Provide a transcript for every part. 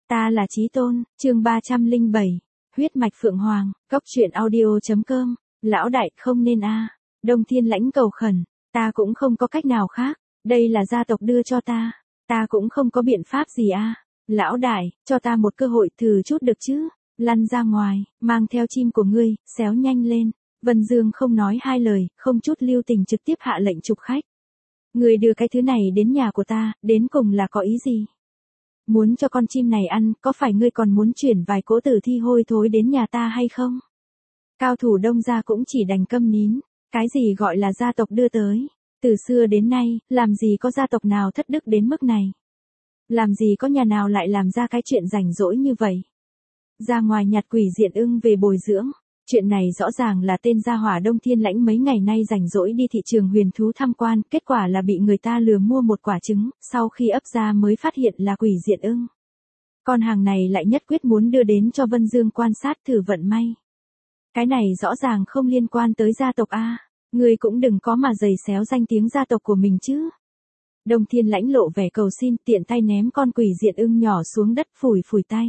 Ta là Chí Tôn, chương 307. Huyết mạch Phượng Hoàng, Cốc truyện audio.com. Lão đại, không nên a. Đông Thiên Lãnh cầu khẩn, ta cũng không có cách nào khác, đây là gia tộc đưa cho ta cũng không có biện pháp gì a. Lão đại, cho ta một cơ hội thử chút được chứ? Lăn ra ngoài, mang theo chim của ngươi, xéo nhanh lên. Vân Dương không nói hai lời, không chút lưu tình trực tiếp hạ lệnh chụp khách. Ngươi đưa cái thứ này đến nhà của ta, đến cùng là có ý gì? Muốn cho con chim này ăn, có phải ngươi còn muốn chuyển vài cỗ tử thi hôi thối đến nhà ta hay không? Cao thủ Đông gia cũng chỉ đành câm nín, cái gì gọi là gia tộc đưa tới? Từ xưa đến nay, làm gì có gia tộc nào thất đức đến mức này? Làm gì có nhà nào lại làm ra cái chuyện rảnh rỗi như vậy? Ra ngoài nhặt quỷ diện ưng về bồi dưỡng. Chuyện này rõ ràng là tên gia hỏa Đông Thiên Lãnh mấy ngày nay rảnh rỗi đi thị trường huyền thú tham quan, kết quả là bị người ta lừa mua một quả trứng, sau khi ấp ra mới phát hiện là quỷ diện ưng. Con hàng này lại nhất quyết muốn đưa đến cho Vân Dương quan sát thử vận may. Cái này rõ ràng không liên quan tới gia tộc a, người cũng đừng có mà giày xéo danh tiếng gia tộc của mình chứ. Đông Thiên Lãnh lộ vẻ cầu xin, tiện tay ném con quỷ diện ưng nhỏ xuống đất, phủi phủi tay.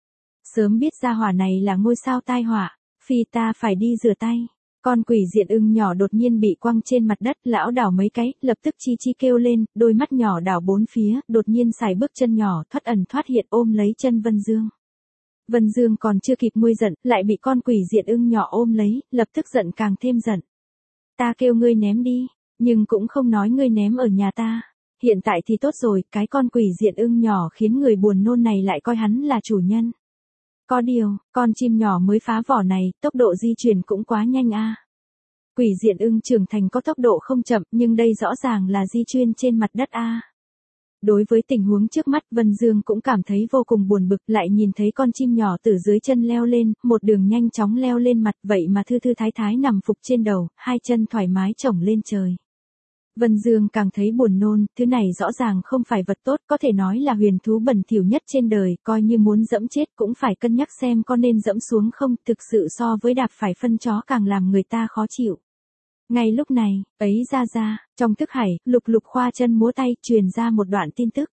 Sớm biết gia hỏa này là ngôi sao tai họa. Phi ta phải đi rửa tay. Con quỷ diện ưng nhỏ đột nhiên bị quăng trên mặt đất, lão đảo mấy cái, lập tức chi chi kêu lên, đôi mắt nhỏ đảo bốn phía, đột nhiên xài bước chân nhỏ, thoát ẩn thoát hiện ôm lấy chân Vân Dương. Vân Dương còn chưa kịp nguôi giận, lại bị con quỷ diện ưng nhỏ ôm lấy, lập tức giận càng thêm giận. Ta kêu ngươi ném đi, nhưng cũng không nói ngươi ném ở nhà ta. Hiện tại thì tốt rồi, cái con quỷ diện ưng nhỏ khiến người buồn nôn này lại coi hắn là chủ nhân. Có điều, con chim nhỏ mới phá vỏ này, tốc độ di chuyển cũng quá nhanh a. Quỷ diện ưng trưởng thành có tốc độ không chậm, nhưng đây rõ ràng là di chuyển trên mặt đất a. Đối với tình huống trước mắt, Vân Dương cũng cảm thấy vô cùng buồn bực, lại nhìn thấy con chim nhỏ từ dưới chân leo lên, một đường nhanh chóng leo lên mặt, vậy mà thư thư thái thái nằm phục trên đầu, hai chân thoải mái chổng lên trời. Vân Dương càng thấy buồn nôn, thứ này rõ ràng không phải vật tốt, có thể nói là huyền thú bẩn thỉu nhất trên đời, coi như muốn dẫm chết cũng phải cân nhắc xem có nên dẫm xuống không, thực sự so với đạp phải phân chó càng làm người ta khó chịu. Ngay lúc này, ấy ra, trong thức hải, Lục Lục khoa chân múa tay, truyền ra một đoạn tin tức.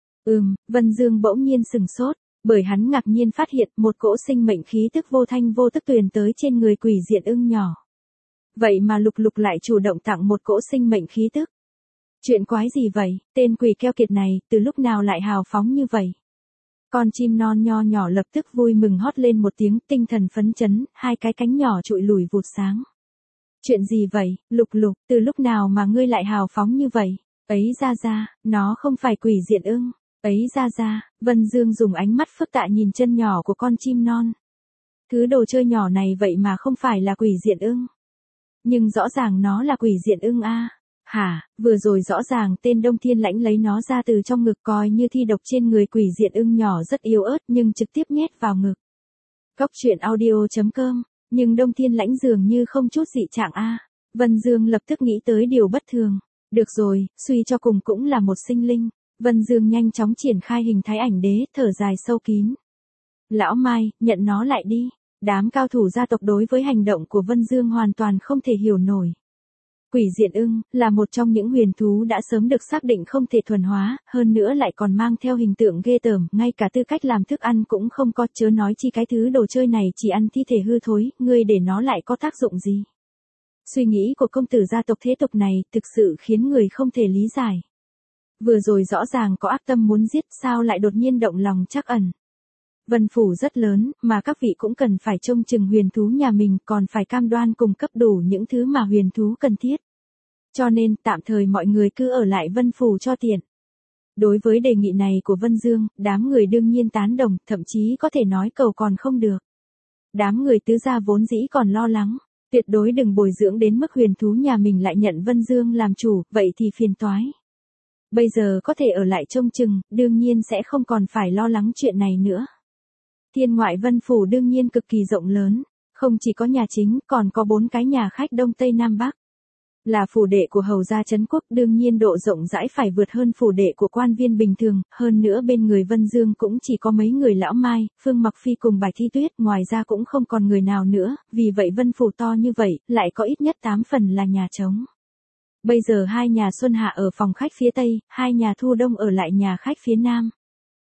Vân Dương bỗng nhiên sừng sốt, bởi hắn ngạc nhiên phát hiện một cỗ sinh mệnh khí tức vô thanh vô tức truyền tới trên người quỷ diện ưng nhỏ. Vậy mà Lục Lục lại chủ động tặng một cỗ sinh mệnh khí tức. Chuyện quái gì vậy, tên quỷ keo kiệt này, từ lúc nào lại hào phóng như vậy? Con chim non nho nhỏ lập tức vui mừng hót lên một tiếng, tinh thần phấn chấn, hai cái cánh nhỏ trụi lùi vụt sáng. Chuyện gì vậy, Lục Lục, từ lúc nào mà ngươi lại hào phóng như vậy? Ấy ra, nó không phải quỷ diện ưng. Ấy ra, Vân Dương dùng ánh mắt phức tạp nhìn chân nhỏ của con chim non. Thứ đồ chơi nhỏ này vậy mà không phải là quỷ diện ưng. Nhưng rõ ràng nó là quỷ diện ưng a. Hả, vừa rồi rõ ràng tên Đông Thiên Lãnh lấy nó ra từ trong ngực coi như thi độc trên người quỷ diện ưng nhỏ rất yếu ớt nhưng trực tiếp nhét vào ngực. Cốc truyện audio.com, nhưng Đông Thiên Lãnh dường như không chút dị trạng a. Vân Dương lập tức nghĩ tới điều bất thường. Được rồi, suy cho cùng cũng là một sinh linh. Vân Dương nhanh chóng triển khai hình thái ảnh đế, thở dài sâu kín. Lão Mai, nhận nó lại đi. Đám cao thủ gia tộc đối với hành động của Vân Dương hoàn toàn không thể hiểu nổi. Quỷ diện ưng là một trong những huyền thú đã sớm được xác định không thể thuần hóa, hơn nữa lại còn mang theo hình tượng ghê tởm, ngay cả tư cách làm thức ăn cũng không có, chớ nói chi cái thứ đồ chơi này chỉ ăn thi thể hư thối, ngươi để nó lại có tác dụng gì? Suy nghĩ của công tử gia tộc thế tục này thực sự khiến người không thể lý giải. Vừa rồi rõ ràng có ác tâm muốn giết, sao lại đột nhiên động lòng trắc ẩn? Vân phủ rất lớn, mà các vị cũng cần phải trông chừng huyền thú nhà mình, còn phải cam đoan cung cấp đủ những thứ mà huyền thú cần thiết. Cho nên, tạm thời mọi người cứ ở lại Vân phủ cho tiện. Đối với đề nghị này của Vân Dương, đám người đương nhiên tán đồng, thậm chí có thể nói cầu còn không được. Đám người tứ gia vốn dĩ còn lo lắng, tuyệt đối đừng bồi dưỡng đến mức huyền thú nhà mình lại nhận Vân Dương làm chủ, vậy thì phiền toái. Bây giờ có thể ở lại trông chừng, đương nhiên sẽ không còn phải lo lắng chuyện này nữa. Thiên ngoại Vân phủ đương nhiên cực kỳ rộng lớn, không chỉ có nhà chính, còn có 4 cái nhà khách Đông Tây Nam Bắc. Là phủ đệ của hầu gia trấn quốc, đương nhiên độ rộng rãi phải vượt hơn phủ đệ của quan viên bình thường, hơn nữa bên người Vân Dương cũng chỉ có mấy người Lão Mai, Phương Mặc Phi cùng Bạch Thi Tuyết, ngoài ra cũng không còn người nào nữa, vì vậy Vân phủ to như vậy, lại có ít nhất 8 phần là nhà trống. Bây giờ 2 nhà Xuân Hạ ở phòng khách phía Tây, 2 nhà Thu Đông ở lại nhà khách phía Nam.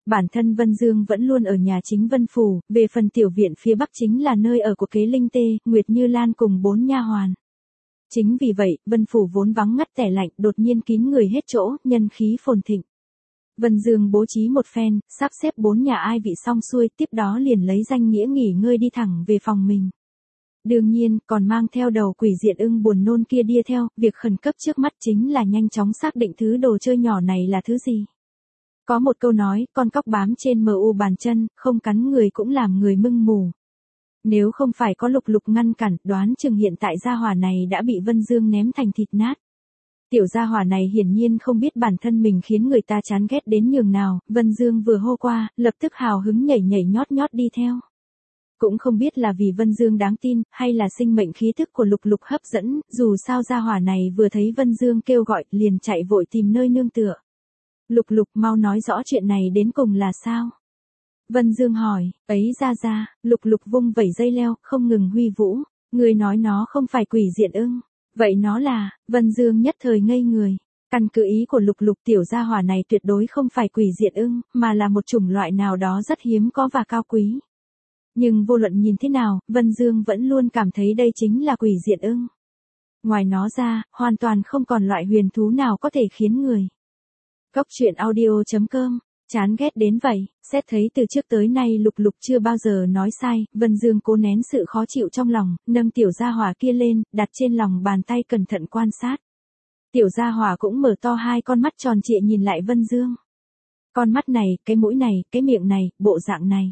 Bản thân Vân Dương vẫn luôn ở nhà chính Vân Phủ, về phần tiểu viện phía bắc chính là nơi ở của Kế Linh Tê, Nguyệt Như Lan cùng 4 nha hoàn. Chính vì vậy, Vân Phủ vốn vắng ngắt tẻ lạnh, đột nhiên kín người hết chỗ, nhân khí phồn thịnh. Vân Dương bố trí một phen, sắp xếp 4 nhà ai vị xong xuôi, tiếp đó liền lấy danh nghĩa nghỉ ngơi đi thẳng về phòng mình. Đương nhiên, còn mang theo đầu quỷ diện ưng buồn nôn kia đi theo, việc khẩn cấp trước mắt chính là nhanh chóng xác định thứ đồ chơi nhỏ này là thứ gì. Có một câu nói, con cóc bám trên mu bàn chân, không cắn người cũng làm người mưng mù. Nếu không phải có Lục Lục ngăn cản, đoán chừng hiện tại gia hỏa này đã bị Vân Dương ném thành thịt nát. Tiểu gia hỏa này hiển nhiên không biết bản thân mình khiến người ta chán ghét đến nhường nào, Vân Dương vừa hô qua, lập tức hào hứng nhảy nhảy nhót nhót đi theo. Cũng không biết là vì Vân Dương đáng tin, hay là sinh mệnh khí thức của Lục Lục hấp dẫn, dù sao gia hỏa này vừa thấy Vân Dương kêu gọi, liền chạy vội tìm nơi nương tựa. Lục Lục mau nói rõ chuyện này đến cùng là sao? Vân Dương hỏi, ấy ra, Lục Lục vung vẩy dây leo, không ngừng huy vũ, người nói nó không phải quỷ diện ưng, vậy nó là, Vân Dương nhất thời ngây người. Căn cứ ý của Lục Lục tiểu gia hỏa này tuyệt đối không phải quỷ diện ưng, mà là một chủng loại nào đó rất hiếm có và cao quý. Nhưng vô luận nhìn thế nào, Vân Dương vẫn luôn cảm thấy đây chính là quỷ diện ưng. Ngoài nó ra, hoàn toàn không còn loại huyền thú nào có thể khiến người. Góc truyện audio.com, chán ghét đến vậy, xét thấy từ trước tới nay Lục Lục chưa bao giờ nói sai, Vân Dương cố nén sự khó chịu trong lòng, nâng tiểu gia hỏa kia lên, đặt trên lòng bàn tay cẩn thận quan sát. Tiểu gia hỏa cũng mở to hai con mắt tròn trịa nhìn lại Vân Dương. Con mắt này, cái mũi này, cái miệng này, bộ dạng này.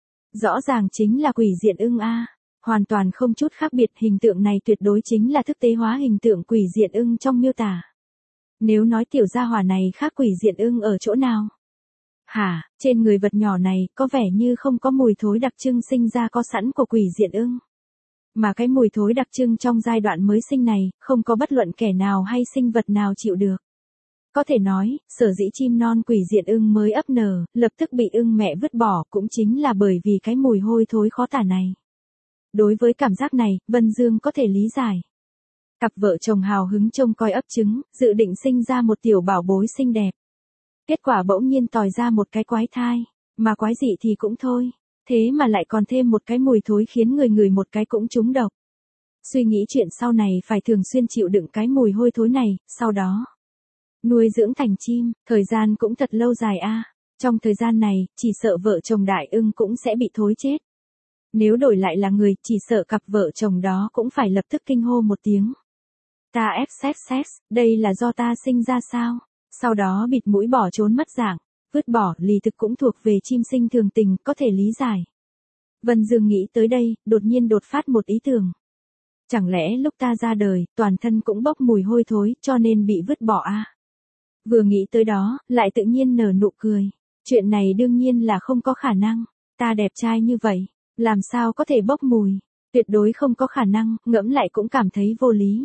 Rõ ràng chính là quỷ diện ưng a, hoàn toàn không chút khác biệt, hình tượng này tuyệt đối chính là thức tế hóa hình tượng quỷ diện ưng trong miêu tả. Nếu nói tiểu gia hỏa này khác quỷ diện ưng ở chỗ nào? Hả, trên người vật nhỏ này có vẻ như không có mùi thối đặc trưng sinh ra có sẵn của quỷ diện ưng. Mà cái mùi thối đặc trưng trong giai đoạn mới sinh này, không có bất luận kẻ nào hay sinh vật nào chịu được. Có thể nói, sở dĩ chim non quỷ diện ưng mới ấp nở, lập tức bị ưng mẹ vứt bỏ cũng chính là bởi vì cái mùi hôi thối khó tả này. Đối với cảm giác này, Vân Dương có thể lý giải. Cặp vợ chồng hào hứng trông coi ấp trứng, dự định sinh ra một tiểu bảo bối xinh đẹp. Kết quả bỗng nhiên tòi ra một cái quái thai, mà quái dị thì cũng thôi, thế mà lại còn thêm một cái mùi thối khiến người ngửi một cái cũng trúng độc. Suy nghĩ chuyện sau này phải thường xuyên chịu đựng cái mùi hôi thối này, sau đó nuôi dưỡng thành chim, thời gian cũng thật lâu dài a. Trong thời gian này, chỉ sợ vợ chồng đại ưng cũng sẽ bị thối chết. Nếu đổi lại là người, chỉ sợ cặp vợ chồng đó cũng phải lập tức kinh hô một tiếng. Ta xx, đây là do ta sinh ra sao? Sau đó bịt mũi bỏ trốn mất dạng, vứt bỏ, lì thực cũng thuộc về chim sinh thường tình, có thể lý giải. Vân Dương nghĩ tới đây, đột nhiên đột phát một ý tưởng. Chẳng lẽ lúc ta ra đời, toàn thân cũng bốc mùi hôi thối, cho nên bị vứt bỏ a? Vừa nghĩ tới đó, lại tự nhiên nở nụ cười. Chuyện này đương nhiên là không có khả năng. Ta đẹp trai như vậy, làm sao có thể bốc mùi? Tuyệt đối không có khả năng, ngẫm lại cũng cảm thấy vô lý.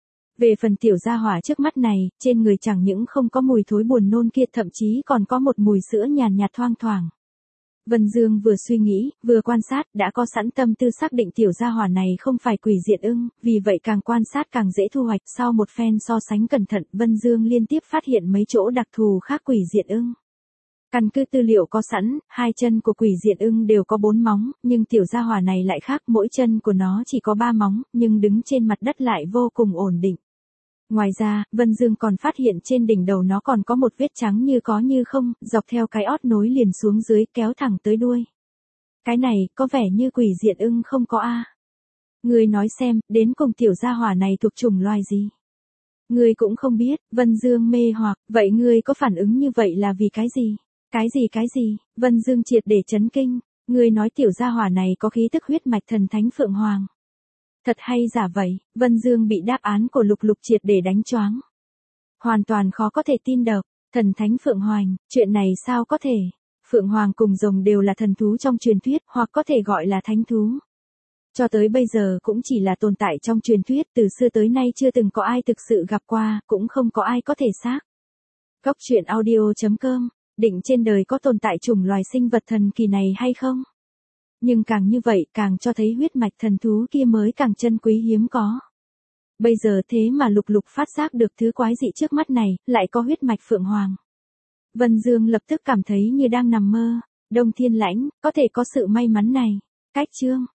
Về phần tiểu gia hỏa trước mắt này, trên người chẳng những không có mùi thối buồn nôn kia, thậm chí còn có một mùi sữa nhàn nhạt thoang thoảng. Vân Dương vừa suy nghĩ, vừa quan sát, đã có sẵn tâm tư xác định tiểu gia hỏa này không phải quỷ diện ưng, vì vậy càng quan sát càng dễ thu hoạch. Sau một phen so sánh cẩn thận, Vân Dương liên tiếp phát hiện mấy chỗ đặc thù khác quỷ diện ưng. Căn cứ tư liệu có sẵn, hai chân của quỷ diện ưng đều có 4 móng, nhưng tiểu gia hỏa này lại khác, mỗi chân của nó chỉ có 3 móng, nhưng đứng trên mặt đất lại vô cùng ổn định. Ngoài ra, Vân Dương còn phát hiện trên đỉnh đầu nó còn có một vết trắng như có như không, dọc theo cái ót nối liền xuống dưới kéo thẳng tới đuôi. Cái này, có vẻ như quỷ diện ưng không có a. Ngươi nói xem, đến cùng tiểu gia hỏa này thuộc chủng loài gì? Ngươi cũng không biết, Vân Dương mê hoặc, vậy ngươi có phản ứng như vậy là vì cái gì? Cái gì? Vân Dương triệt để chấn kinh, ngươi nói tiểu gia hỏa này có khí tức huyết mạch thần thánh Phượng Hoàng. Thật hay giả vậy? Vân Dương bị đáp án của Lục Lục triệt để đánh choáng. Hoàn toàn khó có thể tin được, thần thánh Phượng Hoàng, chuyện này sao có thể? Phượng Hoàng cùng rồng đều là thần thú trong truyền thuyết, hoặc có thể gọi là thánh thú. Cho tới bây giờ cũng chỉ là tồn tại trong truyền thuyết, từ xưa tới nay chưa từng có ai thực sự gặp qua, cũng không có ai có thể xác. Góc truyện audio.com, định trên đời có tồn tại chủng loài sinh vật thần kỳ này hay không? Nhưng càng như vậy càng cho thấy huyết mạch thần thú kia mới càng chân quý hiếm có. Bây giờ thế mà Lục Lục phát giác được thứ quái dị trước mắt này, lại có huyết mạch Phượng Hoàng. Vân Dương lập tức cảm thấy như đang nằm mơ. Đông Thiên Lãnh, có thể có sự may mắn này. Cách chương